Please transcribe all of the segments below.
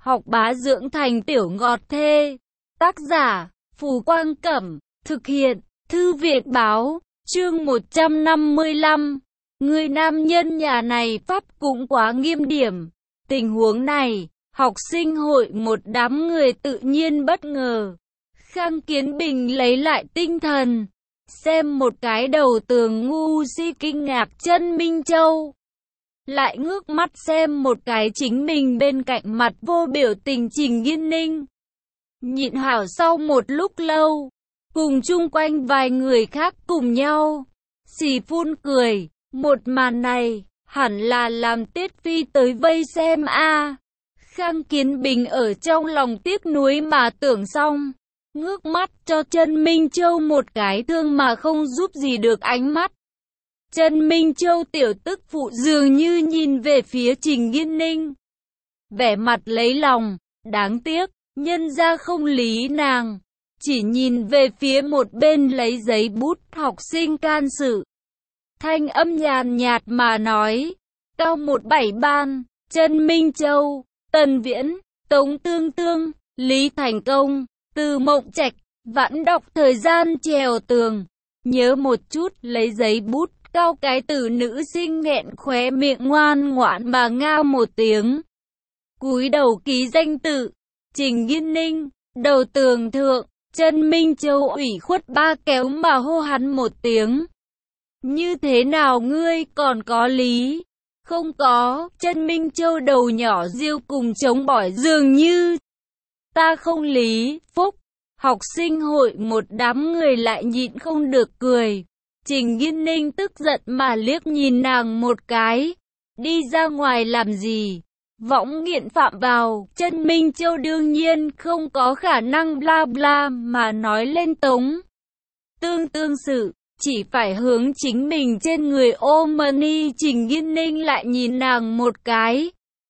học bá dưỡng thành tiểu ngọt thê. Tác giả, Phù Quang Cẩm, thực hiện, Thư viện Báo, chương 155. Người nam nhân nhà này pháp cũng quá nghiêm điểm. Tình huống này, học sinh hội một đám người tự nhiên bất ngờ. Khang Kiến Bình lấy lại tinh thần, xem một cái đầu tường ngu si kinh ngạc Chân Minh Châu. Lại ngước mắt xem một cái chính mình bên cạnh mặt vô biểu tình Trình Yên Ninh. Nhịn hảo sau một lúc lâu, cùng chung quanh vài người khác cùng nhau xì phun cười. Một màn này, hẳn là làm Tiết Phi tới vây xem a. Khang Kiến Bình ở trong lòng tiếc nuối mà tưởng xong, ngước mắt cho Chân Minh Châu một cái thương mà không giúp gì được ánh mắt. Chân Minh Châu tiểu tức phụ dường như nhìn về phía Trình Yên Ninh, vẻ mặt lấy lòng, đáng tiếc, nhân ra không lý nàng, chỉ nhìn về phía một bên lấy giấy bút học sinh can sự. Thanh âm nhàn nhạt mà nói, cao 17 ban, Chân Minh Châu, Tần Viễn, Tống Tương Tương, Lý Thành Công, Từ Mộng Trạch, vãn đọc thời gian trèo tường. Nhớ một chút, lấy giấy bút, cao cái từ nữ sinh nghẹn khóe miệng ngoan ngoãn mà ngao một tiếng. Cúi đầu ký danh tự, Trình Yên Ninh, đầu tường thượng, Chân Minh Châu ủy khuất ba kéo mà hô hắn một tiếng. Như thế nào ngươi còn có lý? Không có, Chân Minh Châu đầu nhỏ riêu cùng chống bỏi dường như. Ta không lý, phúc. Học sinh hội một đám người lại nhịn không được cười. Trình Yên Ninh tức giận mà liếc nhìn nàng một cái. Đi ra ngoài làm gì? Võng nghiện phạm vào. Chân Minh Châu đương nhiên không có khả năng bla bla mà nói lên Tống Tương Tương sự. Chỉ phải hướng chính mình trên người ôm money. Trình Yên Ninh lại nhìn nàng một cái,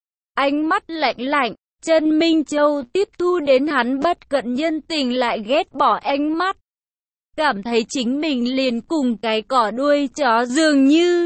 ánh mắt lạnh lạnh. Chân Minh Châu tiếp thu đến hắn bất cận nhân tình lại ghét bỏ ánh mắt, cảm thấy chính mình liền cùng cái cỏ đuôi chó dường như.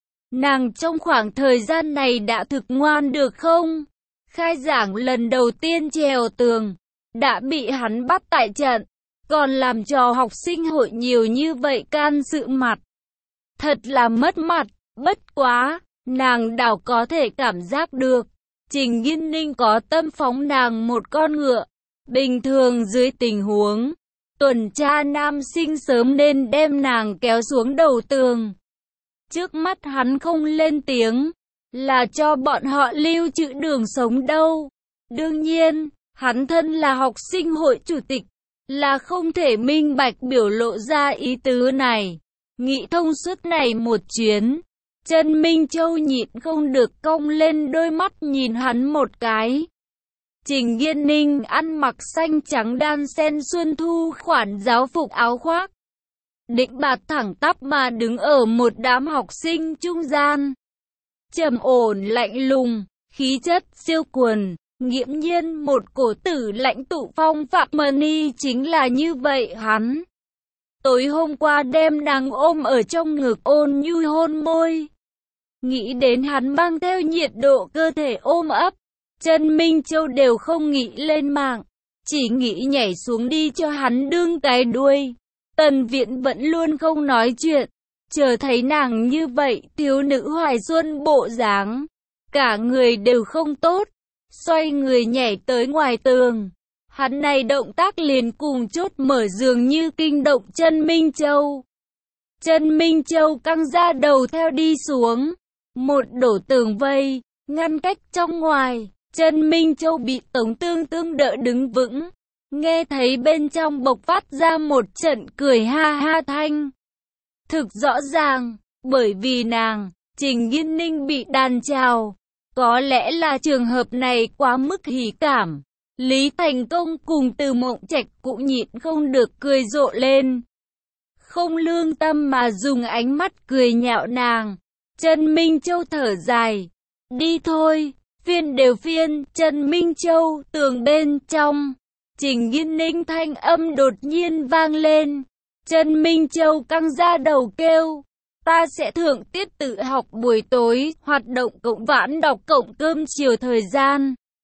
Nàng trong khoảng thời gian này đã thực ngoan được không? Khai giảng lần đầu tiên trèo tường, đã bị hắn bắt tại trận, còn làm trò học sinh hội nhiều như vậy can sự mặt. Thật là mất mặt, bất quá, nàng đảo có thể cảm giác được. Trình Yên Ninh có tâm phóng nàng một con ngựa. Bình thường dưới tình huống tuần tra nam sinh sớm nên đem nàng kéo xuống đầu tường. Trước mắt hắn không lên tiếng, là cho bọn họ lưu trữ đường sống đâu. Đương nhiên, hắn thân là học sinh hội chủ tịch, là không thể minh bạch biểu lộ ra ý tứ này. Nghĩ thông suốt này một chuyến, Chân Minh Châu nhịn không được cong lên đôi mắt nhìn hắn một cái. Trình Yên Ninh ăn mặc xanh trắng đan sen xuân thu khoản giáo phục áo khoác, định bạt thẳng tắp mà đứng ở một đám học sinh trung gian. Trầm ổn lạnh lùng, khí chất siêu quần, nghiễm nhiên một cổ tử lãnh tụ phong phạm money chính là như vậy hắn. Tối hôm qua đem nàng ôm ở trong ngực ôn nhu hôn môi. Nghĩ đến hắn mang theo nhiệt độ cơ thể ôm ấp, Chân Minh Châu đều không nghĩ lên mạng, chỉ nghĩ nhảy xuống đi cho hắn đương cái đuôi. Tần Viễn vẫn luôn không nói chuyện, chờ thấy nàng như vậy thiếu nữ hoài xuân bộ dáng, cả người đều không tốt, xoay người nhảy tới ngoài tường. Hắn này động tác liền cùng chốt mở dường như kinh động Chân Minh Châu. Chân Minh Châu căng ra đầu theo đi xuống, một đổ tường vây, ngăn cách trong ngoài. Chân Minh Châu bị Tống Tương Tương đỡ đứng vững, nghe thấy bên trong bộc phát ra một trận cười ha ha thanh. Thực rõ ràng, bởi vì nàng, Trình Yên Ninh bị đàn chào. Có lẽ là trường hợp này quá mức hỉ cảm. Lý Thành Công cùng Từ Mộng Trạch cũng nhịn không được cười rộ lên. Không lương tâm mà dùng ánh mắt cười nhạo nàng. Chân Minh Châu thở dài. Đi thôi, phiên đều phiên. Chân Minh Châu, tường bên trong. Trình Yên Ninh thanh âm đột nhiên vang lên. Chân Minh Châu căng ra đầu kêu. Ta sẽ thượng tiết tự học buổi tối, hoạt động cộng vãn đọc cộng cơm chiều thời gian.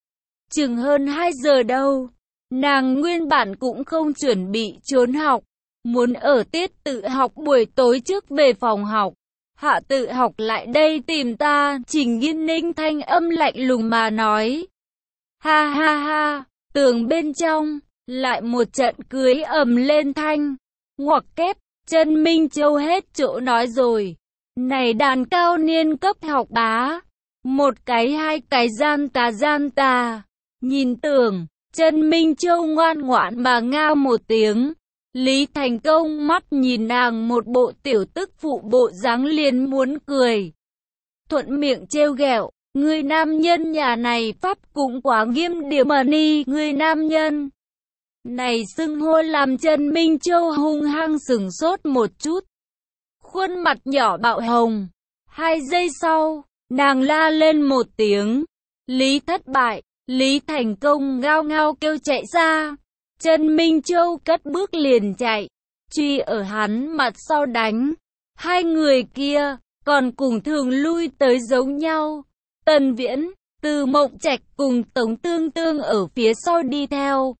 chừng hơn 2 giờ đâu. Nàng nguyên bản cũng không chuẩn bị trốn học, muốn ở tiết tự học buổi tối trước về phòng học. Hạ tự học lại đây tìm ta, Trình Nghiên Ninh thanh âm lạnh lùng mà nói. Ha ha ha, tường bên trong, lại một trận cưới ầm lên thanh. Ngoặc kép, Chân Minh Châu hết chỗ nói rồi. Này đàn cao niên cấp học bá, một cái hai cái gian tà. Nhìn Tưởng, Chân Minh Châu ngoan ngoãn mà ngao một tiếng. Lý Thành Công mắt nhìn nàng một bộ tiểu tức phụ bộ dáng liền muốn cười. Thuận miệng trêu ghẹo, người nam nhân nhà này pháp cũng quá nghiêm điểm mà ni. Người nam nhân này xưng hô làm Chân Minh Châu hung hăng sửng sốt một chút. Khuôn mặt nhỏ bạo hồng. 2 giây sau, nàng la lên một tiếng. Lý thất bại, Lý Thành Công ngao ngao kêu chạy ra. Chân Minh Châu cất bước liền chạy, truy ở hắn mặt sau đánh. Hai người kia còn cùng thường lui tới giống nhau. Tần Viễn, Từ Mộng Trạch cùng Tống Tương Tương ở phía sau đi theo.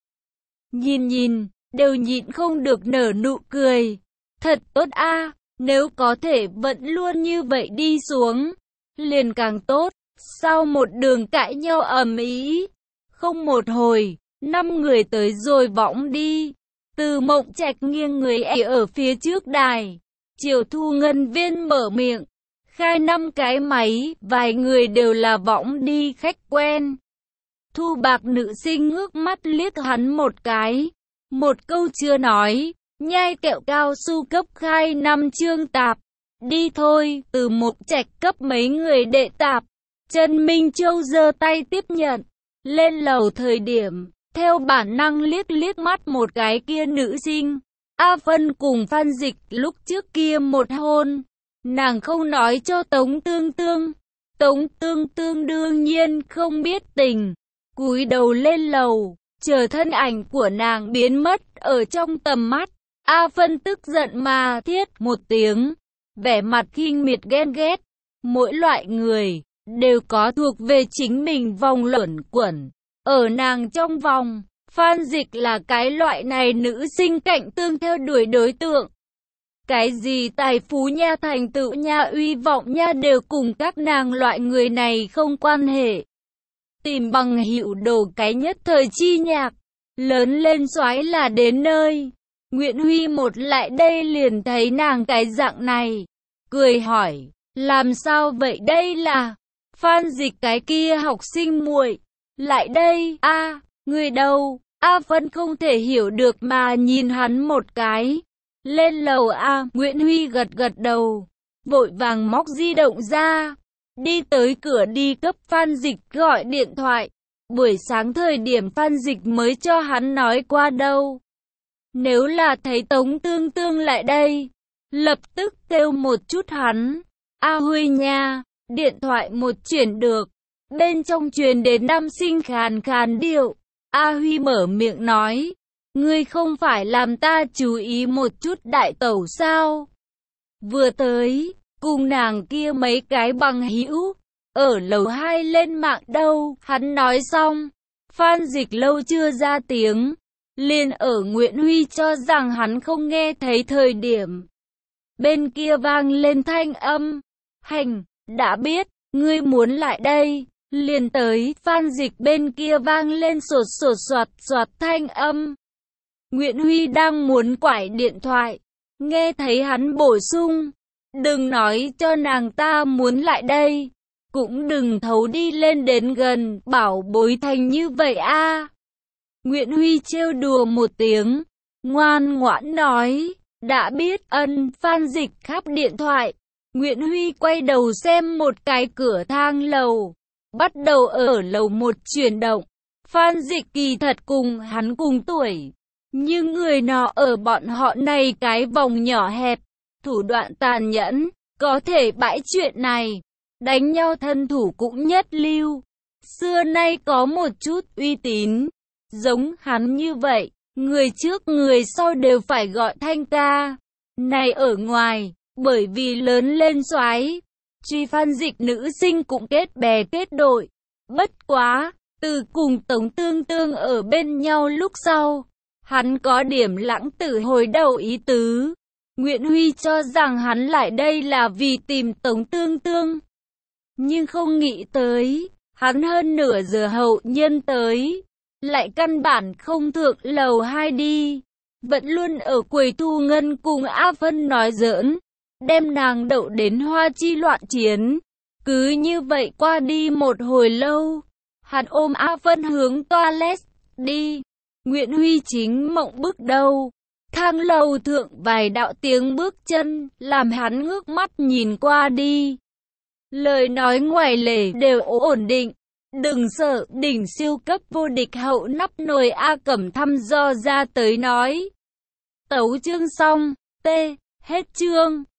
Nhìn, đều nhịn không được nở nụ cười. Thật tốt a, nếu có thể vẫn luôn như vậy đi xuống, liền càng tốt. Sau một đường cãi nhau ầm ĩ, không một hồi, 5 người tới rồi võng đi. Từ Mộng Trạch nghiêng người ở phía trước đài. Triệu Thu Ngân Viên mở miệng, khai 5 cái máy, vài người đều là võng đi khách quen. Thu Bạc nữ sinh ngước mắt liếc hắn một cái, một câu chưa nói, nhai kẹo cao su cấp khai 5 chương tạp. Đi thôi, Từ Mộng Trạch cấp mấy người đệ tạp. Trần Minh Châu giơ tay tiếp nhận. Lên lầu thời điểm, theo bản năng liếc mắt một cái kia nữ sinh. A Phân cùng Phan Dịch lúc trước kia một hôn. Nàng không nói cho Tống Tương Tương. Tống Tương Tương đương nhiên không biết tình. Cúi đầu lên lầu, chờ thân ảnh của nàng biến mất ở trong tầm mắt. A Phân tức giận mà thiết một tiếng, vẻ mặt khinh miệt ghen ghét. Mỗi loại người đều có thuộc về chính mình vòng luẩn quẩn. Ở nàng trong vòng, Phan Dịch là cái loại này nữ sinh cạnh tương theo đuổi đối tượng. Cái gì tài phú nha, thành tựu nha, uy vọng nha đều cùng các nàng loại người này không quan hệ. Tìm bằng hữu đồ cái nhất thời chi nhạc, lớn lên soái là đến nơi. Nguyễn Huy một lại đây liền thấy nàng cái dạng này, cười hỏi, làm sao vậy đây là Phan Dịch cái kia học sinh muội lại đây a, người đâu? A Phân không thể hiểu được mà nhìn hắn một cái. Lên lầu a, Nguyễn Huy gật đầu, vội vàng móc di động ra, đi tới cửa đi cấp Phan Dịch gọi điện thoại. Buổi sáng thời điểm Phan Dịch mới cho hắn nói qua đâu. Nếu là thấy Tống Tương Tương lại đây, lập tức kêu một chút hắn. A Huy nha, điện thoại một chuyển được, bên trong truyền đến nam sinh khàn khàn điệu. A Huy mở miệng nói, ngươi không phải làm ta chú ý một chút đại tẩu sao? Vừa tới, cùng nàng kia mấy cái bằng hữu ở lầu 2 lên mạng đâu. Hắn nói xong, Phan Dịch lâu chưa ra tiếng, liền ở Nguyễn Huy cho rằng hắn không nghe thấy thời điểm. Bên kia vang lên thanh âm, hành, đã biết, ngươi muốn lại đây, liền tới. Phan Dịch bên kia vang lên soạt thanh âm. Nguyễn Huy đang muốn quải điện thoại, nghe thấy hắn bổ sung, đừng nói cho nàng ta muốn lại đây, cũng đừng thấu đi lên đến gần, bảo bối thành như vậy a. Nguyễn Huy trêu đùa một tiếng, ngoan ngoãn nói, đã biết. Phan Dịch khắp điện thoại. Nguyễn Huy quay đầu xem một cái cửa thang lầu, bắt đầu ở lầu 1 chuyển động. Phan Dịch kỳ thật cùng hắn cùng tuổi, nhưng người nọ ở bọn họ này cái vòng nhỏ hẹp, thủ đoạn tàn nhẫn, có thể bãi chuyện này, đánh nhau thân thủ cũng nhất lưu. Xưa nay có một chút uy tín, giống hắn như vậy, người trước người sau đều phải gọi thanh ca. Này ở ngoài, bởi vì lớn lên soái, truy Phan Dịch nữ sinh cũng kết bè kết đội. Bất quá, Từ cùng Tống Tương Tương ở bên nhau lúc sau, hắn có điểm lãng tử hồi đầu ý tứ. Nguyễn Huy cho rằng hắn lại đây là vì tìm Tống Tương Tương. Nhưng không nghĩ tới, hắn hơn nửa giờ hậu nhân tới, lại căn bản không thượng lầu 2 đi. Vẫn luôn ở quầy thu ngân cùng A Vân nói giỡn, đem nàng đậu đến hoa chi loạn chiến. Cứ như vậy qua đi một hồi lâu, hắn ôm A Vân hướng toilet đi. Nguyễn Huy chính mộng bức đầu. Thang lầu thượng vài đạo tiếng bước chân, làm hắn ngước mắt nhìn qua đi. Lời nói ngoài lề đều ổn định. Đừng sợ, đỉnh siêu cấp vô địch hậu nắp nồi A Cẩm thăm dò ra tới nói. Tấu chương xong, hết chương.